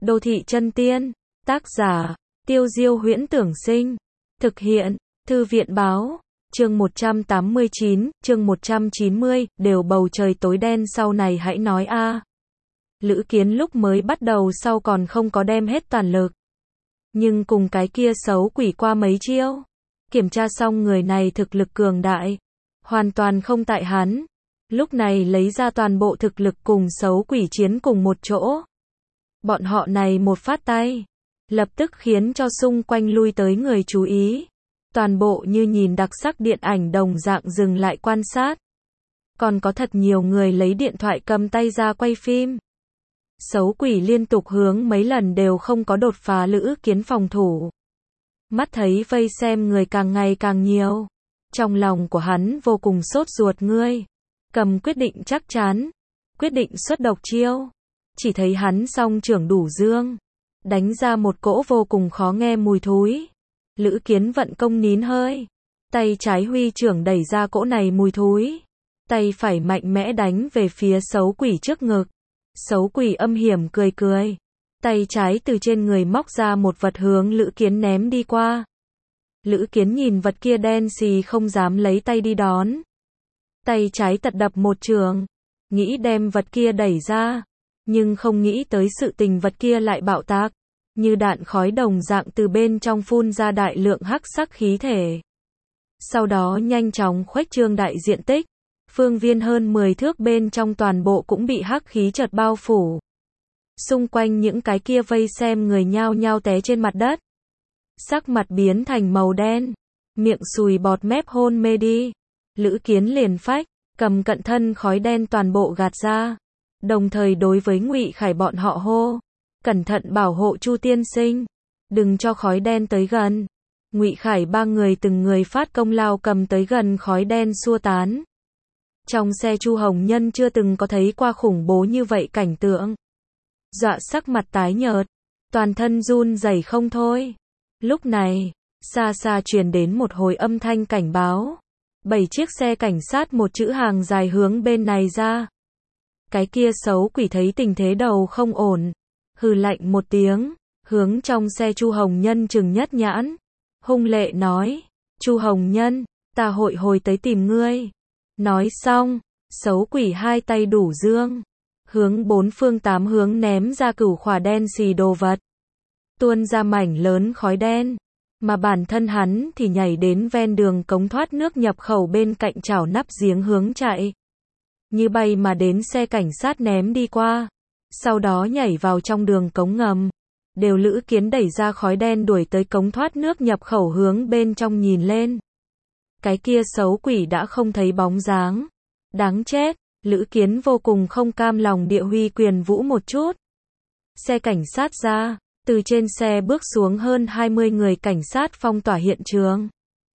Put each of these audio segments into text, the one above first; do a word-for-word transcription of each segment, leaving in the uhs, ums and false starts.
Đô thị chân tiên. Tác giả, Tiêu Diêu Huyễn Tưởng Sinh. Thực hiện, Thư viện báo. Chương một trăm tám mươi chín, chương một trăm chín mươi, đều bầu trời tối đen sau này hãy nói a. Lữ Kiến lúc mới bắt đầu sau còn không có đem hết toàn lực. Nhưng cùng cái kia xấu quỷ qua mấy chiêu. Kiểm tra xong người này thực lực cường đại. Hoàn toàn không tại hắn. Lúc này lấy ra toàn bộ thực lực cùng xấu quỷ chiến cùng một chỗ. Bọn họ này một phát tay. Lập tức khiến cho xung quanh lui tới người chú ý. Toàn bộ như nhìn đặc sắc điện ảnh đồng dạng dừng lại quan sát. Còn có thật nhiều người lấy điện thoại cầm tay ra quay phim. Xấu quỷ liên tục hướng mấy lần đều không có đột phá Lữ Kiến phòng thủ. Mắt thấy vây xem người càng ngày càng nhiều. Trong lòng của hắn vô cùng sốt ruột ngươi. Cầm quyết định chắc chắn. Quyết định xuất độc chiêu. Chỉ thấy hắn song trưởng đủ dương. Đánh ra một cỗ vô cùng khó nghe mùi thúi. Lữ Kiến vận công nín hơi. Tay trái huy trưởng đẩy ra cỗ này mùi thúi. Tay phải mạnh mẽ đánh về phía xấu quỷ trước ngực. Xấu quỷ âm hiểm cười cười. Tay trái từ trên người móc ra một vật hướng Lữ Kiến ném đi qua. Lữ Kiến nhìn vật kia đen xì không dám lấy tay đi đón. Tay trái tật đập một trường. Nghĩ đem vật kia đẩy ra. Nhưng không nghĩ tới sự tình vật kia lại bạo tạc. Như đạn khói đồng dạng từ bên trong phun ra đại lượng hắc sắc khí thể. Sau đó nhanh chóng khuếch trương đại diện tích. Phương viên hơn mười thước bên trong toàn bộ cũng bị hắc khí chợt bao phủ. Xung quanh những cái kia vây xem người nhao nhao té trên mặt đất. Sắc mặt biến thành màu đen. Miệng sùi bọt mép hôn mê đi. Lữ Kiến liền phách, cầm cận thân khói đen toàn bộ gạt ra. Đồng thời đối với Ngụy Khải bọn họ hô. Cẩn thận bảo hộ Chu tiên sinh. Đừng cho khói đen tới gần. Ngụy Khải ba người từng người phát công lao cầm tới gần khói đen xua tán. Trong xe Chu Hồng Nhân chưa từng có thấy qua khủng bố như vậy cảnh tượng. Dọa sắc mặt tái nhợt. Toàn thân run rẩy không thôi. Lúc này, xa xa truyền đến một hồi âm thanh cảnh báo. Bảy chiếc xe cảnh sát một chữ hàng dài hướng bên này ra. Cái kia xấu quỷ thấy tình thế đầu không ổn. Hừ lạnh một tiếng, hướng trong xe Chu Hồng Nhân trừng nhất nhãn. Hung lệ nói, Chu Hồng Nhân, ta hội hồi tới tìm ngươi. Nói xong, xấu quỷ hai tay đủ dương. Hướng bốn phương tám hướng ném ra cửu khỏa đen xì đồ vật. Tuôn ra mảnh lớn khói đen. Mà bản thân hắn thì nhảy đến ven đường cống thoát nước nhập khẩu bên cạnh chảo nắp giếng hướng chạy. Như bay mà đến xe cảnh sát ném đi qua. Sau đó nhảy vào trong đường cống ngầm. Đều Lữ Kiến đẩy ra khói đen đuổi tới cống thoát nước nhập khẩu hướng bên trong nhìn lên. Cái kia xấu quỷ đã không thấy bóng dáng. Đáng chết, Lữ Kiến vô cùng không cam lòng địa huy quyền vũ một chút. Xe cảnh sát ra, từ trên xe bước xuống hơn hai mươi người cảnh sát phong tỏa hiện trường.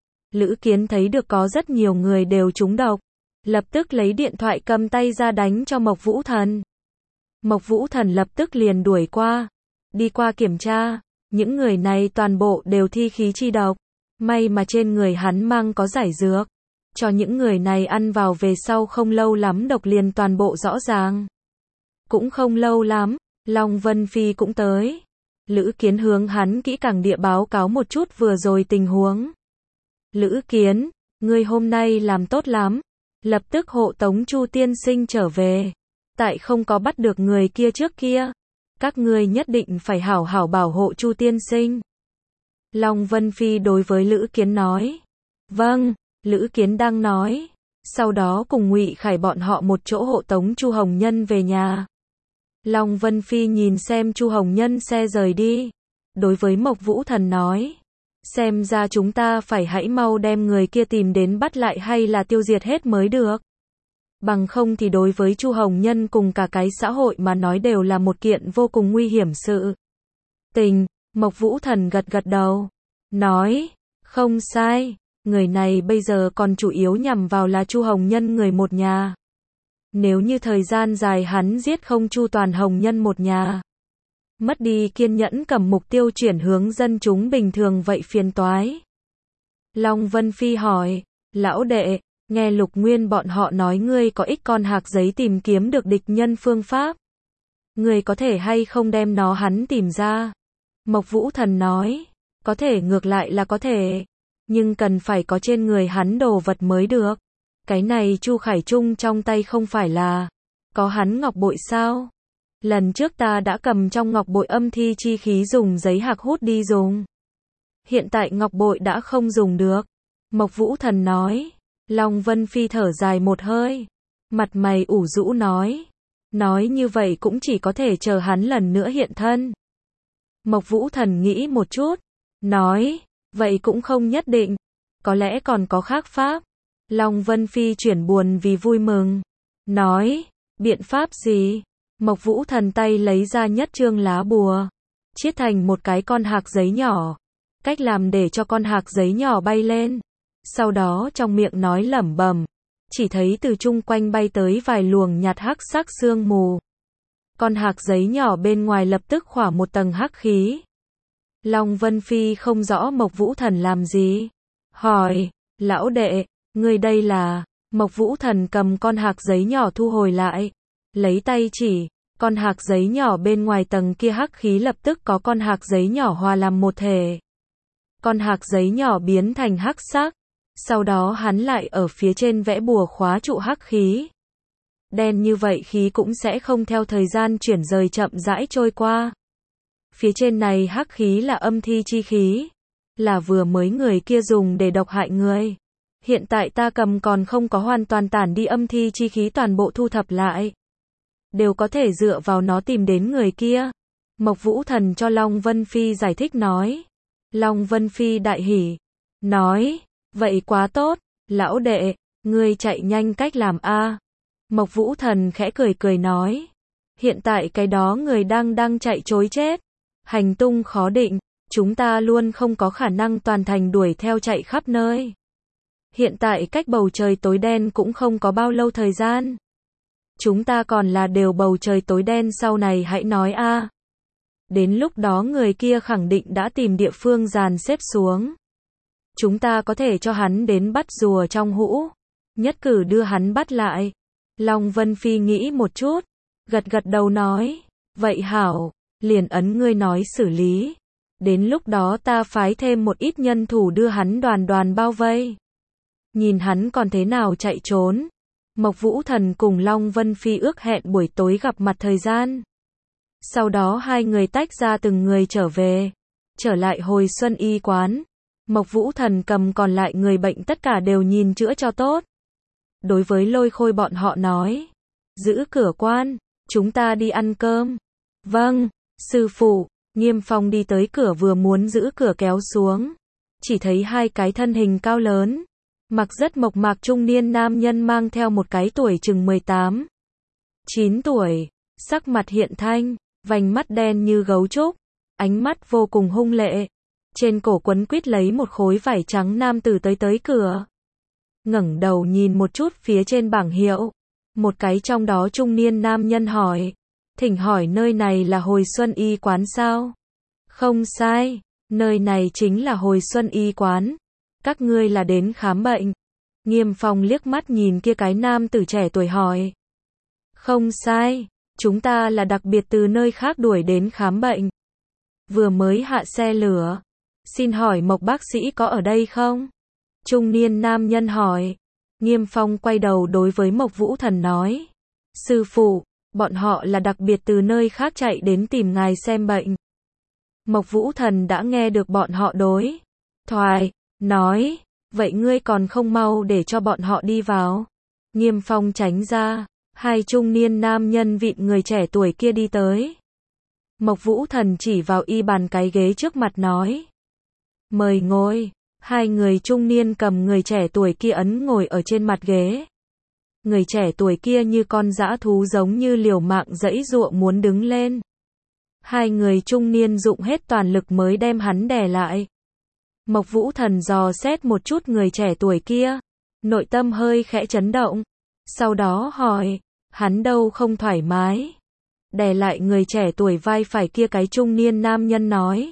Lữ Kiến thấy được có rất nhiều người đều trúng độc. Lập tức lấy điện thoại cầm tay ra đánh cho Mộc Vũ Thần. Mộc Vũ Thần lập tức liền đuổi qua. Đi qua kiểm tra. Những người này toàn bộ đều thi khí chi độc. May mà trên người hắn mang có giải dược. Cho những người này ăn vào về sau không lâu lắm độc liền toàn bộ rõ ràng. Cũng không lâu lắm, Long Vân Phi cũng tới. Lữ Kiến hướng hắn kỹ càng địa báo cáo một chút vừa rồi tình huống. Lữ Kiến, ngươi hôm nay làm tốt lắm. Lập tức hộ tống Chu tiên sinh trở về. Tại không có bắt được người kia trước kia. Các ngươi nhất định phải hảo hảo bảo hộ Chu tiên sinh. Long Vân Phi đối với Lữ Kiến nói. Vâng, Lữ Kiến đang nói. Sau đó cùng Ngụy Khải bọn họ một chỗ hộ tống Chu Hồng Nhân về nhà. Long Vân Phi nhìn xem Chu Hồng Nhân xe rời đi. Đối với Mộc Vũ Thần nói. Xem ra chúng ta phải hãy mau đem người kia tìm đến bắt lại hay là tiêu diệt hết mới được. Bằng không thì đối với Chu Hồng Nhân cùng cả cái xã hội mà nói đều là một kiện vô cùng nguy hiểm sự tình. Mộc Vũ Thần gật gật đầu. Nói, không sai, người này bây giờ còn chủ yếu nhằm vào là Chu Hồng Nhân người một nhà. Nếu như thời gian dài hắn giết không chu toàn Hồng Nhân một nhà. Mất đi kiên nhẫn cầm mục tiêu chuyển hướng dân chúng bình thường vậy phiền toái. Long Vân Phi hỏi, lão đệ, nghe Lục Nguyên bọn họ nói ngươi có ích con hạc giấy tìm kiếm được địch nhân phương pháp. Người có thể hay không đem nó hắn tìm ra? Mộc Vũ Thần nói, có thể ngược lại là có thể, nhưng cần phải có trên người hắn đồ vật mới được. Cái này Chu Khải Trung trong tay không phải là có hắn ngọc bội sao? Lần trước ta đã cầm trong ngọc bội âm thi chi khí dùng giấy hạc hút đi dùng. Hiện tại ngọc bội đã không dùng được. Mộc Vũ Thần nói. Long Vân Phi thở dài một hơi. Mặt mày ủ rũ nói. Nói như vậy cũng chỉ có thể chờ hắn lần nữa hiện thân. Mộc Vũ Thần nghĩ một chút. Nói. Vậy cũng không nhất định. Có lẽ còn có khác pháp. Long Vân Phi chuyển buồn vì vui mừng. Nói. Biện pháp gì? Mộc Vũ Thần tay lấy ra nhất trương lá bùa. Chiết thành một cái con hạc giấy nhỏ. Cách làm để cho con hạc giấy nhỏ bay lên. Sau đó trong miệng nói lẩm bẩm. Chỉ thấy từ chung quanh bay tới vài luồng nhạt hắc sắc sương mù. Con hạc giấy nhỏ bên ngoài lập tức khỏa một tầng hắc khí. Long Vân Phi không rõ Mộc Vũ Thần làm gì. Hỏi. Lão đệ. Người đây là. Mộc Vũ Thần cầm con hạc giấy nhỏ thu hồi lại. Lấy tay chỉ. Con hạc giấy nhỏ bên ngoài tầng kia hắc khí lập tức có con hạc giấy nhỏ hòa làm một thể. Con hạc giấy nhỏ biến thành hắc sắc. Sau đó hắn lại ở phía trên vẽ bùa khóa trụ hắc khí. Đen như vậy khí cũng sẽ không theo thời gian chuyển rời chậm rãi trôi qua. Phía trên này hắc khí là âm thi chi khí. Là vừa mới người kia dùng để độc hại người. Hiện tại ta cầm còn không có hoàn toàn tản đi âm thi chi khí toàn bộ thu thập lại. Đều có thể dựa vào nó tìm đến người kia. Mộc Vũ Thần cho Long Vân Phi giải thích nói. Long Vân Phi đại hỉ. Nói. Vậy quá tốt. Lão đệ. Ngươi chạy nhanh cách làm a. Mộc Vũ Thần khẽ cười cười nói. Hiện tại cái đó người đang đang chạy trối chết. Hành tung khó định. Chúng ta luôn không có khả năng toàn thành đuổi theo chạy khắp nơi. Hiện tại cách bầu trời tối đen cũng không có bao lâu thời gian. Chúng ta còn là đều bầu trời tối đen sau này hãy nói a. Đến lúc đó người kia khẳng định đã tìm địa phương dàn xếp xuống. Chúng ta có thể cho hắn đến bắt rùa trong hũ. Nhất cử đưa hắn bắt lại. Long Vân Phi nghĩ một chút. Gật gật đầu nói. Vậy hảo. Liền ấn ngươi nói xử lý. Đến lúc đó ta phái thêm một ít nhân thủ đưa hắn đoàn đoàn bao vây. Nhìn hắn còn thế nào chạy trốn. Mộc Vũ Thần cùng Long Vân Phi ước hẹn buổi tối gặp mặt thời gian. Sau đó hai người tách ra từng người trở về. Trở lại hồi xuân y quán. Mộc Vũ Thần cầm còn lại người bệnh tất cả đều nhìn chữa cho tốt. Đối với Lôi Khôi bọn họ nói. Giữ cửa quan. Chúng ta đi ăn cơm. Vâng. Sư phụ. Nghiêm Phong đi tới cửa vừa muốn giữ cửa kéo xuống. Chỉ thấy hai cái thân hình cao lớn. Mặc rất mộc mạc trung niên nam nhân mang theo một cái tuổi chừng mười tám, chín tuổi, sắc mặt hiện thanh, vành mắt đen như gấu trúc, ánh mắt vô cùng hung lệ. Trên cổ quấn quít lấy một khối vải trắng nam tử tới tới cửa. Ngẩng đầu nhìn một chút phía trên bảng hiệu. Một cái trong đó trung niên nam nhân hỏi. Thỉnh hỏi nơi này là hồi xuân y quán sao? Không sai, nơi này chính là hồi xuân y quán. Các ngươi là đến khám bệnh. Nghiêm Phong liếc mắt nhìn kia cái nam tử trẻ tuổi hỏi. Không sai, chúng ta là đặc biệt từ nơi khác đuổi đến khám bệnh. Vừa mới hạ xe lửa. Xin hỏi Mộc bác sĩ có ở đây không? Trung niên nam nhân hỏi. Nghiêm Phong quay đầu đối với Mộc Vũ Thần nói. Sư phụ, bọn họ là đặc biệt từ nơi khác chạy đến tìm ngài xem bệnh. Mộc Vũ Thần đã nghe được bọn họ đối thoại. Nói, vậy ngươi còn không mau để cho bọn họ đi vào. Nghiêm Phong tránh ra, hai trung niên nam nhân vịn người trẻ tuổi kia đi tới. Mộc Vũ Thần chỉ vào y bàn cái ghế trước mặt nói. Mời ngồi, hai người trung niên cầm người trẻ tuổi kia ấn ngồi ở trên mặt ghế. Người trẻ tuổi kia như con dã thú giống như liều mạng giãy giụa muốn đứng lên. Hai người trung niên dụng hết toàn lực mới đem hắn đè lại. Mộc Vũ Thần dò xét một chút người trẻ tuổi kia, nội tâm hơi khẽ chấn động, sau đó hỏi, hắn đâu không thoải mái. Đè lại người trẻ tuổi vai phải kia cái trung niên nam nhân nói.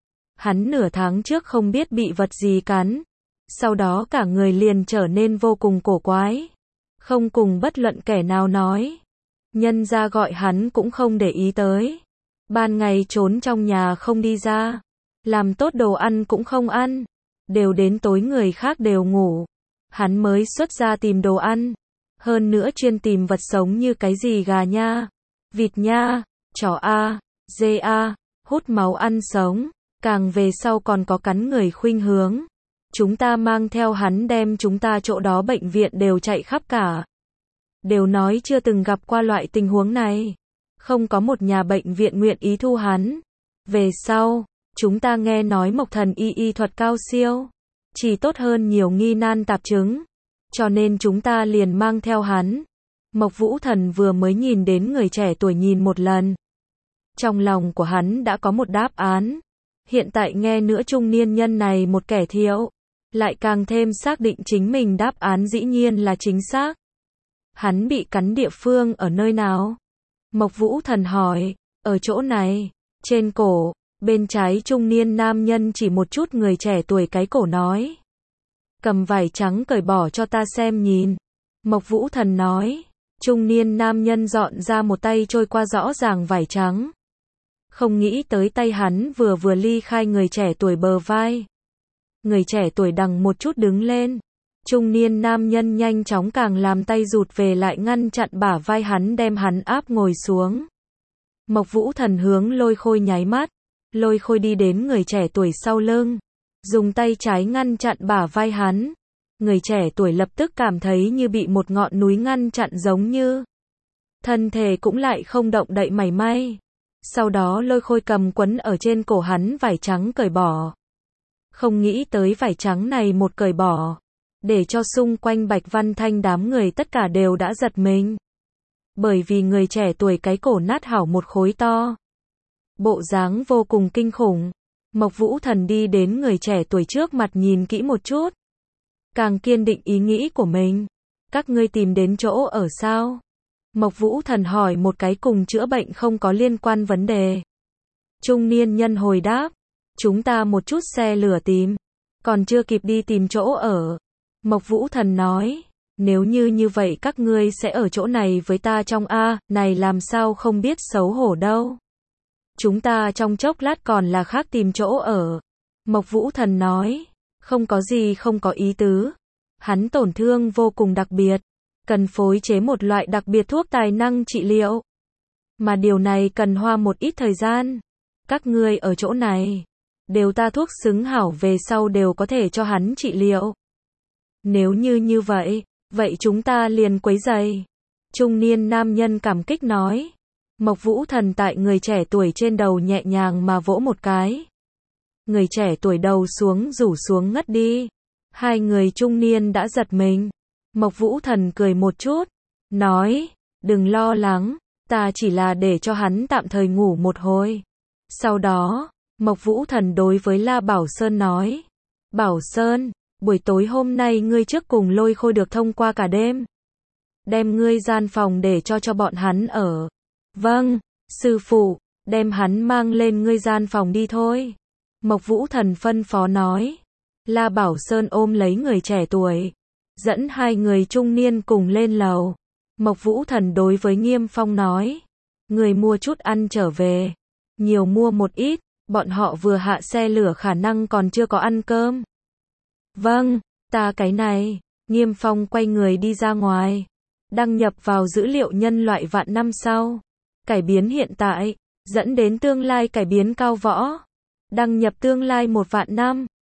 Hắn nửa tháng trước không biết bị vật gì cắn, sau đó cả người liền trở nên vô cùng cổ quái, không cùng bất luận kẻ nào nói. Nhân gia gọi hắn cũng không để ý tới. Ban ngày trốn trong nhà không đi ra. Làm tốt đồ ăn cũng không ăn. Đều đến tối người khác đều ngủ. Hắn mới xuất ra tìm đồ ăn. Hơn nữa chuyên tìm vật sống như cái gì gà nha, vịt nha, chó a, dê a, hút máu ăn sống. Càng về sau còn có cắn người khuynh hướng. Chúng ta mang theo hắn đem chúng ta chỗ đó bệnh viện đều chạy khắp cả. Đều nói chưa từng gặp qua loại tình huống này. Không có một nhà bệnh viện nguyện ý thu hắn. Về sau, chúng ta nghe nói Mộc Thần y y thuật cao siêu. Chỉ tốt hơn nhiều nghi nan tạp chứng. Cho nên chúng ta liền mang theo hắn. Mộc Vũ Thần vừa mới nhìn đến người trẻ tuổi nhìn một lần. Trong lòng của hắn đã có một đáp án. Hiện tại nghe nữa trung niên nhân này một kẻ thiệu. Lại càng thêm xác định chính mình đáp án dĩ nhiên là chính xác. Hắn bị cắn địa phương ở nơi nào? Mộc Vũ Thần hỏi. Ở chỗ này. Trên cổ. Bên trái trung niên nam nhân chỉ một chút người trẻ tuổi cái cổ nói. Cầm vải trắng cởi bỏ cho ta xem nhìn. Mộc Vũ Thần nói. Trung niên nam nhân dọn ra một tay trôi qua rõ ràng vải trắng. Không nghĩ tới tay hắn vừa vừa ly khai người trẻ tuổi bờ vai. Người trẻ tuổi đằng một chút đứng lên. Trung niên nam nhân nhanh chóng càng làm tay rụt về lại ngăn chặn bả vai hắn đem hắn áp ngồi xuống. Mộc Vũ Thần hướng Lôi Khôi nháy mắt. Lôi Khôi đi đến người trẻ tuổi sau lưng. Dùng tay trái ngăn chặn bả vai hắn. Người trẻ tuổi lập tức cảm thấy như bị một ngọn núi ngăn chặn giống như. Thân thể cũng lại không động đậy mảy may. Sau đó Lôi Khôi cầm quấn ở trên cổ hắn vải trắng cởi bỏ. Không nghĩ tới vải trắng này một cởi bỏ. Để cho xung quanh Bạch Văn Thanh đám người tất cả đều đã giật mình. Bởi vì người trẻ tuổi cái cổ nát hảo một khối to. Bộ dáng vô cùng kinh khủng. Mộc Vũ Thần đi đến người trẻ tuổi trước mặt nhìn kỹ một chút. Càng kiên định ý nghĩ của mình. Các ngươi tìm đến chỗ ở sao? Mộc Vũ Thần hỏi một cái cùng chữa bệnh không có liên quan vấn đề. Trung niên nhân hồi đáp. Chúng ta một chút xe lửa tìm. Còn chưa kịp đi tìm chỗ ở. Mộc Vũ Thần nói. Nếu như như vậy các ngươi sẽ ở chỗ này với ta trong A, này làm sao không biết xấu hổ đâu. Chúng ta trong chốc lát còn là khác tìm chỗ ở. Mộc Vũ Thần nói. Không có gì không có ý tứ. Hắn tổn thương vô cùng đặc biệt. Cần phối chế một loại đặc biệt thuốc tài năng trị liệu. Mà điều này cần hoa một ít thời gian. Các ngươi ở chỗ này. Đều ta thuốc xứng hảo về sau đều có thể cho hắn trị liệu. Nếu như như vậy, vậy chúng ta liền quấy giày. Trung niên nam nhân cảm kích nói. Mộc Vũ Thần tại người trẻ tuổi trên đầu nhẹ nhàng mà vỗ một cái. Người trẻ tuổi đầu xuống rủ xuống ngất đi. Hai người trung niên đã giật mình. Mộc Vũ Thần cười một chút. Nói, đừng lo lắng, ta chỉ là để cho hắn tạm thời ngủ một hồi. Sau đó, Mộc Vũ Thần đối với La Bảo Sơn nói. Bảo Sơn, buổi tối hôm nay ngươi trước cùng Lôi Khôi được thông qua cả đêm. Đem ngươi gian phòng để cho cho bọn hắn ở. Vâng, sư phụ, đem hắn mang lên ngươi gian phòng đi thôi. Mộc Vũ Thần phân phó nói. La Bảo Sơn ôm lấy người trẻ tuổi. Dẫn hai người trung niên cùng lên lầu. Mộc Vũ Thần đối với Nghiêm Phong nói. Người mua chút ăn trở về. Nhiều mua một ít, bọn họ vừa hạ xe lửa khả năng còn chưa có ăn cơm. Vâng, ta cái này. Nghiêm Phong quay người đi ra ngoài. Đăng nhập vào dữ liệu nhân loại vạn năm sau. Cải biến hiện tại, dẫn đến tương lai cải biến cao võ. Đăng nhập tương lai một vạn năm.